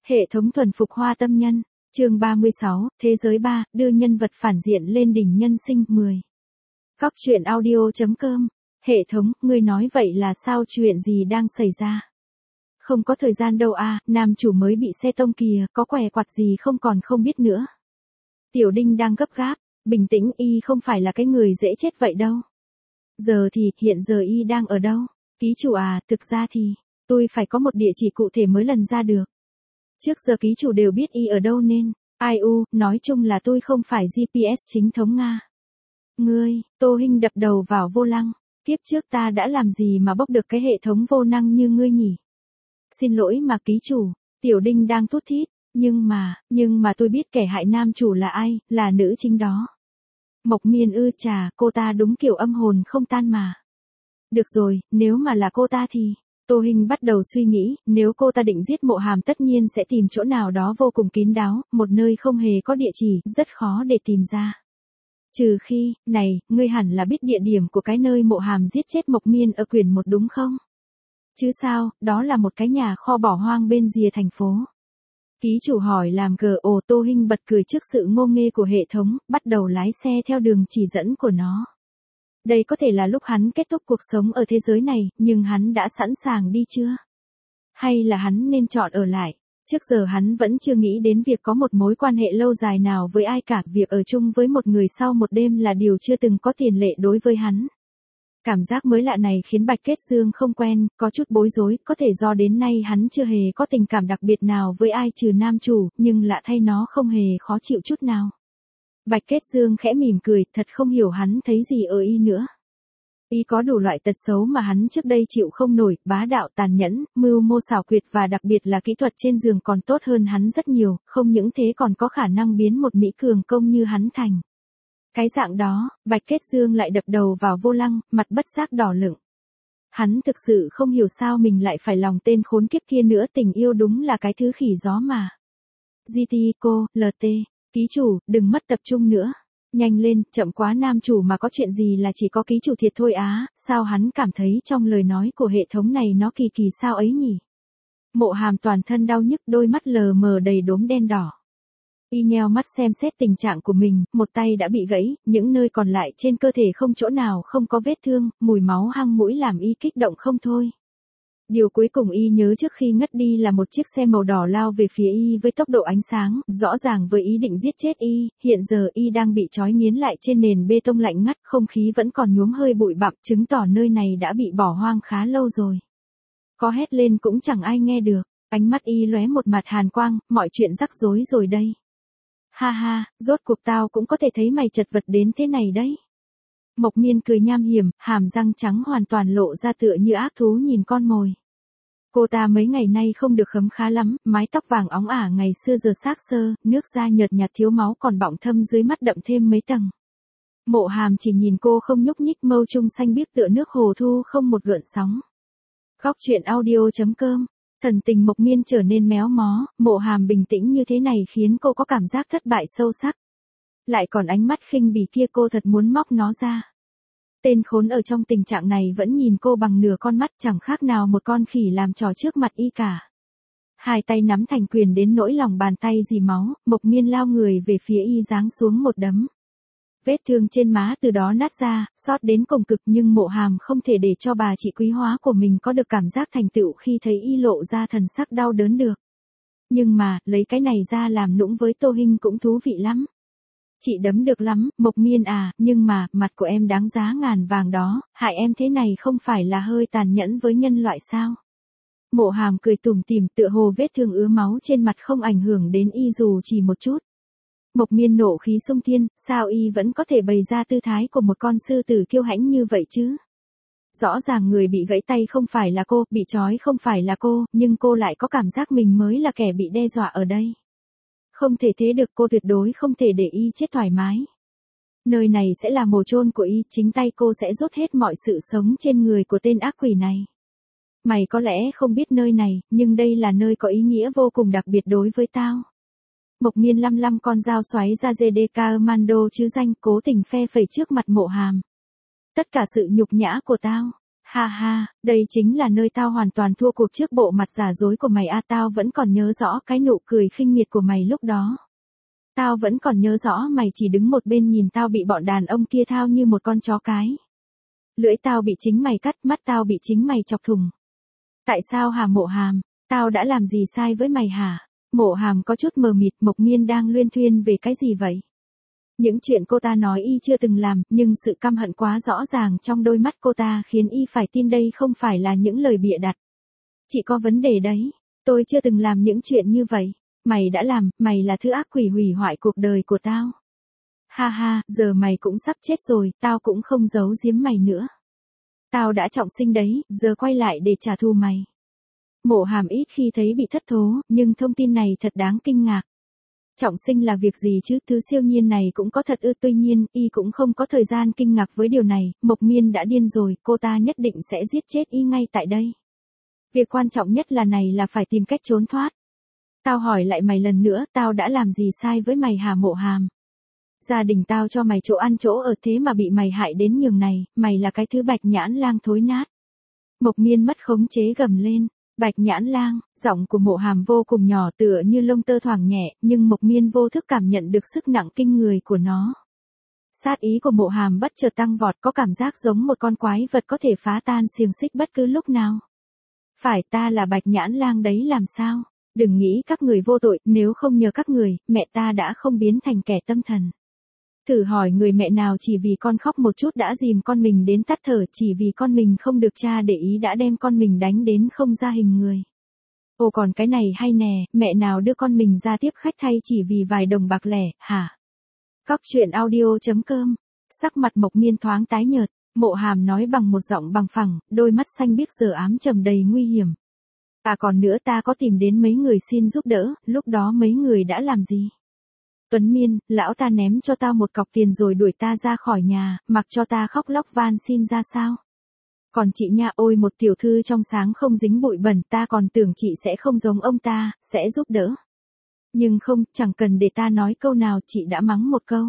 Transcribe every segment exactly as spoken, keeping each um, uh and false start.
Hệ thống thuần phục hoa tâm nhân, chương ba mươi sáu, Thế giới ba, đưa nhân vật phản diện lên đỉnh nhân sinh mười. Góc truyện audio.com, hệ thống, ngươi nói vậy là sao, chuyện gì đang xảy ra? Không có thời gian đâu à, nam chủ mới bị xe tông kìa, có què quặt gì không còn không biết nữa. Tiểu Đinh đang gấp gáp, bình tĩnh, y không phải là cái người dễ chết vậy đâu. Giờ thì, hiện giờ y đang ở đâu? Ký chủ à, thực ra thì, tôi phải có một địa chỉ cụ thể mới lần ra được. Trước giờ ký chủ đều biết y ở đâu nên, ai u, nói chung là tôi không phải giê pê ét chính thống Nga. Ngươi, Tô Hinh đập đầu vào vô lăng, kiếp trước ta đã làm gì mà bốc được cái hệ thống vô năng như ngươi nhỉ? Xin lỗi mà ký chủ, Tiểu Đinh đang thút thít, nhưng mà, nhưng mà tôi biết kẻ hại nam chủ là ai, là nữ chính đó. Mộc Miên ư, chà, cô ta đúng kiểu âm hồn không tan mà. Được rồi, nếu mà là cô ta thì... Tô Hinh bắt đầu suy nghĩ, nếu cô ta định giết Mộ Hàm tất nhiên sẽ tìm chỗ nào đó vô cùng kín đáo, một nơi không hề có địa chỉ, rất khó để tìm ra. Trừ khi, này, ngươi hẳn là biết địa điểm của cái nơi Mộ Hàm giết chết Mộc Miên ở quyển một đúng không? Chứ sao, đó là một cái nhà kho bỏ hoang bên rìa thành phố. Ký chủ hỏi làm gờ ồ. Tô Hinh bật cười trước sự ngô nghê của hệ thống, bắt đầu lái xe theo đường chỉ dẫn của nó. Đây có thể là lúc hắn kết thúc cuộc sống ở thế giới này, nhưng hắn đã sẵn sàng đi chưa? Hay là hắn nên chọn ở lại? Trước giờ hắn vẫn chưa nghĩ đến việc có một mối quan hệ lâu dài nào với ai cả, việc ở chung với một người sau một đêm là điều chưa từng có tiền lệ đối với hắn. Cảm giác mới lạ này khiến Bạch Kết Dương không quen, có chút bối rối, có thể do đến nay hắn chưa hề có tình cảm đặc biệt nào với ai trừ nam chủ, nhưng lạ thay nó không hề khó chịu chút nào. Bạch Kết Dương khẽ mỉm cười, thật không hiểu hắn thấy gì ở y nữa. Y có đủ loại tật xấu mà hắn trước đây chịu không nổi, bá đạo, tàn nhẫn, mưu mô xảo quyệt và đặc biệt là kỹ thuật trên giường còn tốt hơn hắn rất nhiều, không những thế còn có khả năng biến một mỹ cường công như hắn thành. Cái dạng đó, Bạch Kết Dương lại đập đầu vào vô lăng, mặt bất giác đỏ lửng. Hắn thực sự không hiểu sao mình lại phải lòng tên khốn kiếp kia nữa, tình yêu đúng là cái thứ khỉ gió mà. giê tê, cô, lờ tê. Ký chủ, đừng mất tập trung nữa. Nhanh lên, chậm quá, nam chủ mà có chuyện gì là chỉ có ký chủ thiệt thôi á, sao hắn cảm thấy trong lời nói của hệ thống này nó kỳ kỳ sao ấy nhỉ? Mộ Hàm toàn thân đau nhức, đôi mắt lờ mờ đầy đốm đen đỏ. Y nheo mắt xem xét tình trạng của mình, một tay đã bị gãy, những nơi còn lại trên cơ thể không chỗ nào không có vết thương, mùi máu hăng mũi làm y kích động không thôi. Điều cuối cùng y nhớ trước khi ngất đi là một chiếc xe màu đỏ lao về phía y với tốc độ ánh sáng, rõ ràng với ý định giết chết y, hiện giờ y đang bị trói nghiến lại trên nền bê tông lạnh ngắt, không khí vẫn còn nhuốm hơi bụi bặm, chứng tỏ nơi này đã bị bỏ hoang khá lâu rồi. Có hét lên cũng chẳng ai nghe được, ánh mắt y lóe một mặt hàn quang, mọi chuyện rắc rối rồi đây. Ha ha, rốt cuộc tao cũng có thể thấy mày chật vật đến thế này đấy. Mộc Miên cười nham hiểm, hàm răng trắng hoàn toàn lộ ra tựa như ác thú nhìn con mồi. Cô ta mấy ngày nay không được khấm khá lắm, mái tóc vàng óng ả ngày xưa giờ xác xơ, nước da nhợt nhạt thiếu máu còn bọng thâm dưới mắt đậm thêm mấy tầng. Mộ Hàm chỉ nhìn cô không nhúc nhích, mâu trung xanh biếc tựa nước hồ thu không một gợn sóng. Góc truyện audio.com, thần tình Mộc Miên trở nên méo mó, Mộ Hàm bình tĩnh như thế này khiến cô có cảm giác thất bại sâu sắc. Lại còn ánh mắt khinh bỉ kia, cô thật muốn móc nó ra. Tên khốn ở trong tình trạng này vẫn nhìn cô bằng nửa con mắt, chẳng khác nào một con khỉ làm trò trước mặt y cả. Hai tay nắm thành quyền đến nỗi lòng bàn tay dì máu, Mộc Miên lao người về phía y giáng xuống một đấm. Vết thương trên má từ đó nát ra, xót đến cùng cực, nhưng Mộ Hàm không thể để cho bà chị quý hóa của mình có được cảm giác thành tựu khi thấy y lộ ra thần sắc đau đớn được. Nhưng mà, lấy cái này ra làm nũng với Tô Hinh cũng thú vị lắm. Chị đấm được lắm, Mộc Miên à, nhưng mà, mặt của em đáng giá ngàn vàng đó, hại em thế này không phải là hơi tàn nhẫn với nhân loại sao? Mộ Hàm cười tủm tỉm, tựa hồ vết thương ứa máu trên mặt không ảnh hưởng đến y dù chỉ một chút. Mộc Miên nộ khí xung thiên, sao y vẫn có thể bày ra tư thái của một con sư tử kiêu hãnh như vậy chứ? Rõ ràng người bị gãy tay không phải là cô, bị trói không phải là cô, nhưng cô lại có cảm giác mình mới là kẻ bị đe dọa ở đây. Không thể thế được, cô tuyệt đối không thể để y chết thoải mái. Nơi này sẽ là mồ chôn của y, chính tay cô sẽ rút hết mọi sự sống trên người của tên ác quỷ này. Mày có lẽ không biết nơi này, nhưng đây là nơi có ý nghĩa vô cùng đặc biệt đối với tao. Mộc Miên lăm lăm con dao xoáy ra giê đê ca Mando chứ danh, cố tình phe phẩy trước mặt Mộ Hàm. Tất cả sự nhục nhã của tao. Ha ha, đây chính là nơi tao hoàn toàn thua cuộc trước bộ mặt giả dối của mày a, tao vẫn còn nhớ rõ cái nụ cười khinh miệt của mày lúc đó. Tao vẫn còn nhớ rõ mày chỉ đứng một bên nhìn tao bị bọn đàn ông kia thao như một con chó cái. Lưỡi tao bị chính mày cắt, mắt tao bị chính mày chọc thủng. Tại sao hả Mộ Hàm, tao đã làm gì sai với mày hả? Mộ Hàm có chút mờ mịt, Mộc Miên đang luyên thuyên về cái gì vậy? Những chuyện cô ta nói y chưa từng làm, nhưng sự căm hận quá rõ ràng trong đôi mắt cô ta khiến y phải tin đây không phải là những lời bịa đặt. Chị có vấn đề đấy, tôi chưa từng làm những chuyện như vậy. Mày đã làm, mày là thứ ác quỷ hủy hoại cuộc đời của tao. Ha ha, giờ mày cũng sắp chết rồi, tao cũng không giấu giếm mày nữa. Tao đã trọng sinh đấy, giờ quay lại để trả thù mày. Mộ Hàm ít khi thấy bị thất thố, nhưng thông tin này thật đáng kinh ngạc. Trọng sinh là việc gì chứ, thứ siêu nhiên này cũng có thật ư? Tuy nhiên, y cũng không có thời gian kinh ngạc với điều này, Mộc Miên đã điên rồi, cô ta nhất định sẽ giết chết y ngay tại đây. Việc quan trọng nhất là này là phải tìm cách trốn thoát. Tao hỏi lại mày lần nữa, tao đã làm gì sai với mày hả Mộ Hàm? Gia đình tao cho mày chỗ ăn chỗ ở thế mà bị mày hại đến nhường này, mày là cái thứ bạch nhãn lang thối nát. Mộc Miên mất khống chế gầm lên. Bạch nhãn lang, giọng của Mộ Hàm vô cùng nhỏ tựa như lông tơ thoảng nhẹ, nhưng Mộc Miên vô thức cảm nhận được sức nặng kinh người của nó. Sát ý của Mộ Hàm bất chợt tăng vọt, có cảm giác giống một con quái vật có thể phá tan xiềng xích bất cứ lúc nào. Phải, ta là bạch nhãn lang đấy làm sao? Đừng nghĩ các người vô tội, nếu không nhờ các người, mẹ ta đã không biến thành kẻ tâm thần. Thử hỏi người mẹ nào chỉ vì con khóc một chút đã dìm con mình đến tắt thở, chỉ vì con mình không được cha để ý đã đem con mình đánh đến không ra hình người. Ồ còn cái này hay nè, mẹ nào đưa con mình ra tiếp khách thay chỉ vì vài đồng bạc lẻ, hả? Cóc truyện audio chấm com. Sắc mặt Mộc Miên thoáng tái nhợt, Mộ Hàm nói bằng một giọng bằng phẳng, đôi mắt xanh biếc giờ ám trầm đầy nguy hiểm. À còn nữa, ta có tìm đến mấy người xin giúp đỡ, lúc đó mấy người đã làm gì? Tuấn Miên, lão ta ném cho tao một cọc tiền rồi đuổi ta ra khỏi nhà, mặc cho ta khóc lóc van xin ra sao? Còn chị nha, ôi một tiểu thư trong sáng không dính bụi bẩn, ta còn tưởng chị sẽ không giống ông ta, sẽ giúp đỡ. Nhưng không, chẳng cần để ta nói câu nào, chị đã mắng một câu.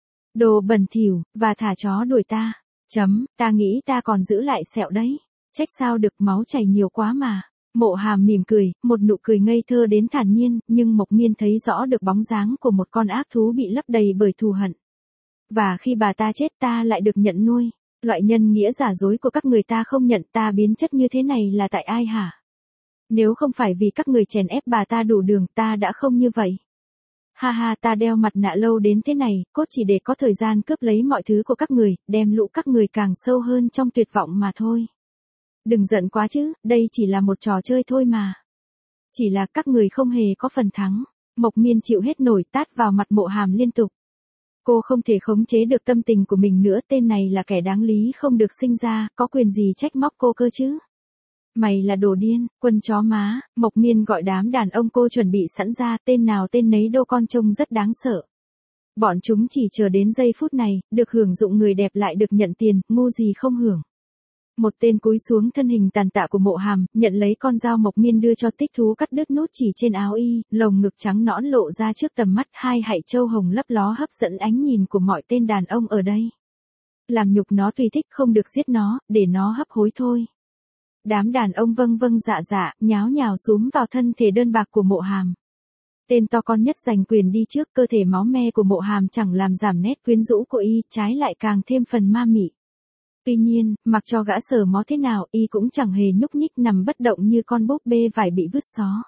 Đồ bẩn thỉu, và thả chó đuổi ta. Chấm, ta nghĩ ta còn giữ lại sẹo đấy. Trách sao được, máu chảy nhiều quá mà. Mộ Hàm mỉm cười, một nụ cười ngây thơ đến thản nhiên, nhưng Mộc Miên thấy rõ được bóng dáng của một con ác thú bị lấp đầy bởi thù hận. Và khi bà ta chết ta lại được nhận nuôi. Loại nhân nghĩa giả dối của các người ta không nhận, ta biến chất như thế này là tại ai hả? Nếu không phải vì các người chèn ép bà ta đủ đường, ta đã không như vậy. Ha ha, ta đeo mặt nạ lâu đến thế này, cốt chỉ để có thời gian cướp lấy mọi thứ của các người, đem lũ các người càng sâu hơn trong tuyệt vọng mà thôi. Đừng giận quá chứ, đây chỉ là một trò chơi thôi mà. Chỉ là các người không hề có phần thắng. Mộc Miên chịu hết nổi, tát vào mặt Mộ Hàm liên tục. Cô không thể khống chế được tâm tình của mình nữa, tên này là kẻ đáng lý không được sinh ra, có quyền gì trách móc cô cơ chứ? Mày là đồ điên, quân chó má. Mộc Miên gọi đám đàn ông cô chuẩn bị sẵn ra, tên nào tên nấy đô con trông rất đáng sợ. Bọn chúng chỉ chờ đến giây phút này, được hưởng dụng người đẹp lại được nhận tiền, ngu gì không hưởng. Một tên cúi xuống thân hình tàn tạ của Mộ Hàm, nhận lấy con dao Mộc Miên đưa cho, thích thú cắt đứt nút chỉ trên áo y, lồng ngực trắng nõn lộ ra trước tầm mắt, hai hạy châu hồng lấp ló hấp dẫn ánh nhìn của mọi tên đàn ông ở đây. Làm nhục nó tùy thích, không được giết nó, để nó hấp hối thôi. Đám đàn ông vâng vâng dạ dạ, nháo nhào xúm vào thân thể đơn bạc của Mộ Hàm. Tên to con nhất giành quyền đi trước, cơ thể máu me của Mộ Hàm chẳng làm giảm nét quyến rũ của y, trái lại càng thêm phần ma mị. Tuy nhiên, mặc cho gã sờ mó thế nào, y cũng chẳng hề nhúc nhích, nằm bất động như con búp bê vải bị vứt xó.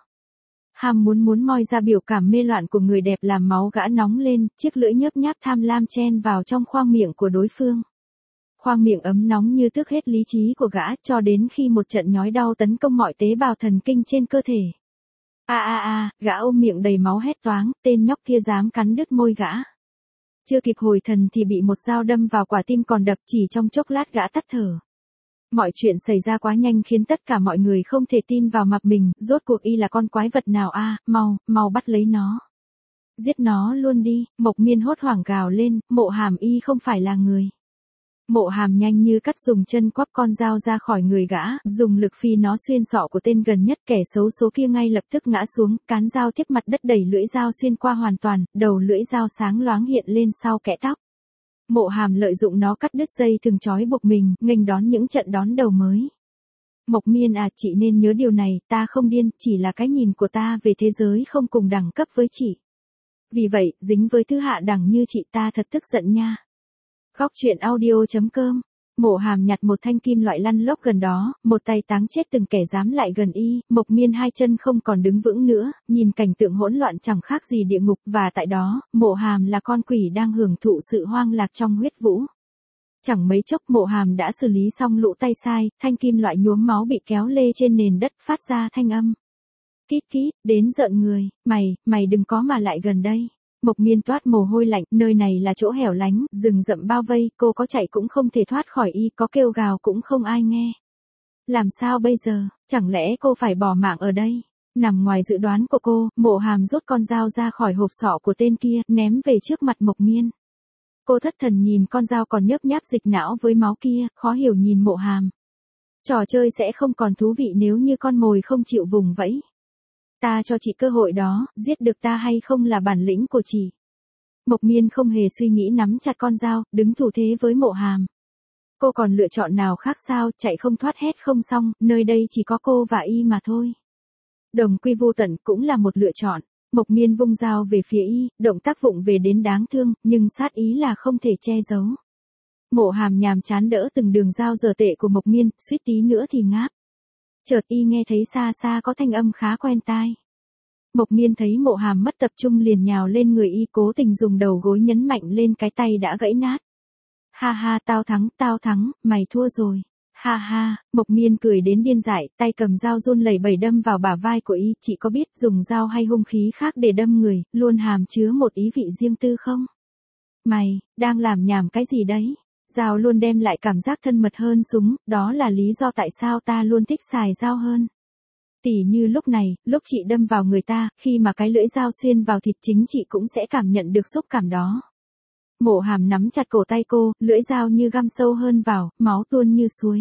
Ham muốn muốn moi ra biểu cảm mê loạn của người đẹp làm máu gã nóng lên, chiếc lưỡi nhớp nháp tham lam chen vào trong khoang miệng của đối phương. Khoang miệng ấm nóng như tước hết lý trí của gã, cho đến khi một trận nhói đau tấn công mọi tế bào thần kinh trên cơ thể. A a a, gã ôm miệng đầy máu hét toáng, tên nhóc kia dám cắn đứt môi gã. Chưa kịp hồi thần thì bị một dao đâm vào quả tim còn đập, chỉ trong chốc lát gã tắt thở. Mọi chuyện xảy ra quá nhanh khiến tất cả mọi người không thể tin vào mặt mình, rốt cuộc y là con quái vật nào a, à, mau, mau bắt lấy nó. Giết nó luôn đi, Mộc Miên hốt hoảng gào lên, Mộ Hàm y không phải là người. Mộ Hàm nhanh như cắt dùng chân quắp con dao ra khỏi người gã, dùng lực phi nó xuyên sọ của tên gần nhất, kẻ xấu số kia ngay lập tức ngã xuống, cán dao tiếp mặt đất đẩy lưỡi dao xuyên qua hoàn toàn, đầu lưỡi dao sáng loáng hiện lên sau kẽ tóc. Mộ Hàm lợi dụng nó cắt đứt dây thường trói buộc mình, nghênh đón những trận đón đầu mới. Mộc Miên à, chị nên nhớ điều này, ta không điên, chỉ là cái nhìn của ta về thế giới không cùng đẳng cấp với chị. Vì vậy, dính với thứ hạ đẳng như chị ta thật tức giận nha. Góc truyện audio chấm com. Mộ Hàm nhặt một thanh kim loại lăn lóc gần đó, một tay táng chết từng kẻ dám lại gần y, Mộc Miên hai chân không còn đứng vững nữa, nhìn cảnh tượng hỗn loạn chẳng khác gì địa ngục, và tại đó, Mộ Hàm là con quỷ đang hưởng thụ sự hoang lạc trong huyết vũ. Chẳng mấy chốc Mộ Hàm đã xử lý xong lũ tay sai, thanh kim loại nhuốm máu bị kéo lê trên nền đất phát ra thanh âm. Kít kít, đến rợn người, mày, mày đừng có mà lại gần đây. Mộc Miên toát mồ hôi lạnh, nơi này là chỗ hẻo lánh, rừng rậm bao vây, cô có chạy cũng không thể thoát khỏi y, có kêu gào cũng không ai nghe. Làm sao bây giờ, chẳng lẽ cô phải bỏ mạng ở đây? Nằm ngoài dự đoán của cô, Mộ Hàm rút con dao ra khỏi hộp sọ của tên kia, ném về trước mặt Mộc Miên. Cô thất thần nhìn con dao còn nhấp nháp dịch não với máu kia, khó hiểu nhìn Mộ Hàm. Trò chơi sẽ không còn thú vị nếu như con mồi không chịu vùng vẫy. Ta cho chị cơ hội đó, giết được ta hay không là bản lĩnh của chị. Mộc Miên không hề suy nghĩ nắm chặt con dao, đứng thủ thế với Mộ Hàm. Cô còn lựa chọn nào khác sao, chạy không thoát hết không xong, nơi đây chỉ có cô và y mà thôi. Đồng quy vô tận cũng là một lựa chọn. Mộc Miên vung dao về phía y, động tác vụng về đến đáng thương, nhưng sát ý là không thể che giấu. Mộ Hàm nhàm chán đỡ từng đường dao dở tệ của Mộc Miên, suýt tí nữa thì ngáp. Chợt y nghe thấy xa xa có thanh âm khá quen tai. Mộc Miên thấy Mộ Hàm mất tập trung liền nhào lên người y, cố tình dùng đầu gối nhấn mạnh lên cái tay đã gãy nát. Ha ha, tao thắng, tao thắng, mày thua rồi. Ha ha, Mộc Miên cười đến điên dại, tay cầm dao run lẩy bẩy đâm vào bả vai của y, chị có biết dùng dao hay hung khí khác để đâm người, luôn hàm chứa một ý vị riêng tư không? Mày, đang làm nhảm cái gì đấy? Dao luôn đem lại cảm giác thân mật hơn súng, đó là lý do tại sao ta luôn thích xài dao hơn. Tỉ như lúc này, lúc chị đâm vào người ta, khi mà cái lưỡi dao xuyên vào thịt chính chị cũng sẽ cảm nhận được xúc cảm đó. Mộ Hàm nắm chặt cổ tay cô, lưỡi dao như găm sâu hơn vào, máu tuôn như suối.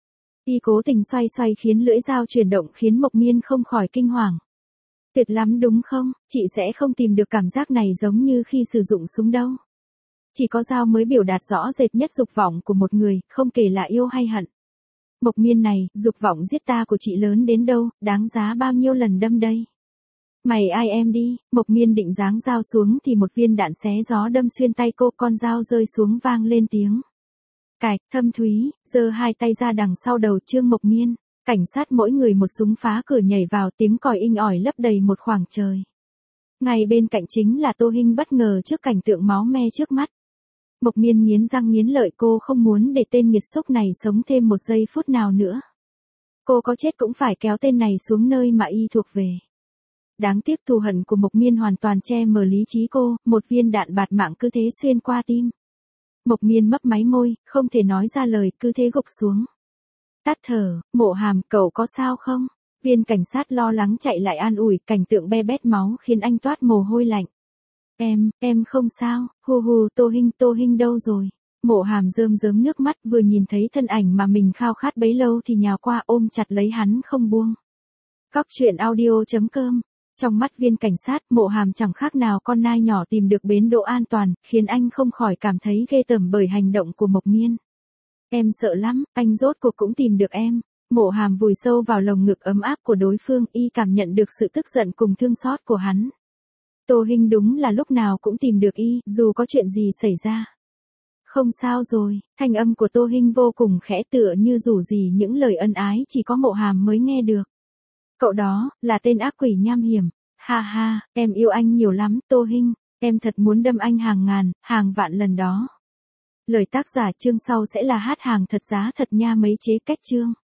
Y cố tình xoay xoay khiến lưỡi dao chuyển động khiến Mộc Miên không khỏi kinh hoàng. Tuyệt lắm đúng không, chị sẽ không tìm được cảm giác này giống như khi sử dụng súng đâu. Chỉ có dao mới biểu đạt rõ rệt nhất dục vọng của một người, không kể là yêu hay hận. Mộc Miên này, dục vọng giết ta của chị lớn đến đâu, đáng giá bao nhiêu lần đâm đây? Mày ai em đi, Mộc Miên định giáng dao xuống thì một viên đạn xé gió đâm xuyên tay cô, con dao rơi xuống vang lên tiếng. Cạch, Thâm Thúy, giơ hai tay ra đằng sau đầu Trương Mộc Miên, cảnh sát mỗi người một súng phá cửa nhảy vào, tiếng còi inh ỏi lấp đầy một khoảng trời. Ngay bên cạnh chính là Tô Hinh bất ngờ trước cảnh tượng máu me trước mắt. Mộc Miên nghiến răng nghiến lợi, cô không muốn để tên nghiệt xúc này sống thêm một giây phút nào nữa. Cô có chết cũng phải kéo tên này xuống nơi mà y thuộc về. Đáng tiếc thù hận của Mộc Miên hoàn toàn che mờ lý trí cô, một viên đạn bạt mạng cứ thế xuyên qua tim. Mộc Miên mấp máy môi, không thể nói ra lời, cứ thế gục xuống. Tắt thở, Mộ Hàm, cậu có sao không? Viên cảnh sát lo lắng chạy lại an ủi, cảnh tượng be bét máu khiến anh toát mồ hôi lạnh. Em, em không sao, hù hù, Tô Hinh, Tô Hinh đâu rồi? Mộ Hàm rơm rớm nước mắt, vừa nhìn thấy thân ảnh mà mình khao khát bấy lâu thì nhào qua ôm chặt lấy hắn không buông. Góc truyện audio chấm com. Trong mắt viên cảnh sát, Mộ Hàm chẳng khác nào con nai nhỏ tìm được bến đỗ an toàn, khiến anh không khỏi cảm thấy ghê tởm bởi hành động của Mộc Miên. Em sợ lắm, anh rốt cuộc cũng tìm được em. Mộ Hàm vùi sâu vào lồng ngực ấm áp của đối phương, y cảm nhận được sự tức giận cùng thương xót của hắn. Tô Hinh đúng là lúc nào cũng tìm được y, dù có chuyện gì xảy ra. Không sao rồi, thanh âm của Tô Hinh vô cùng khẽ tựa như rủ rỉ những lời ân ái chỉ có Mộ Hàm mới nghe được. Cậu đó, là tên ác quỷ nham hiểm. Ha ha, em yêu anh nhiều lắm, Tô Hinh, em thật muốn đâm anh hàng ngàn, hàng vạn lần đó. Lời tác giả chương sau sẽ là hát hàng thật giá thật nha mấy chế cách chương.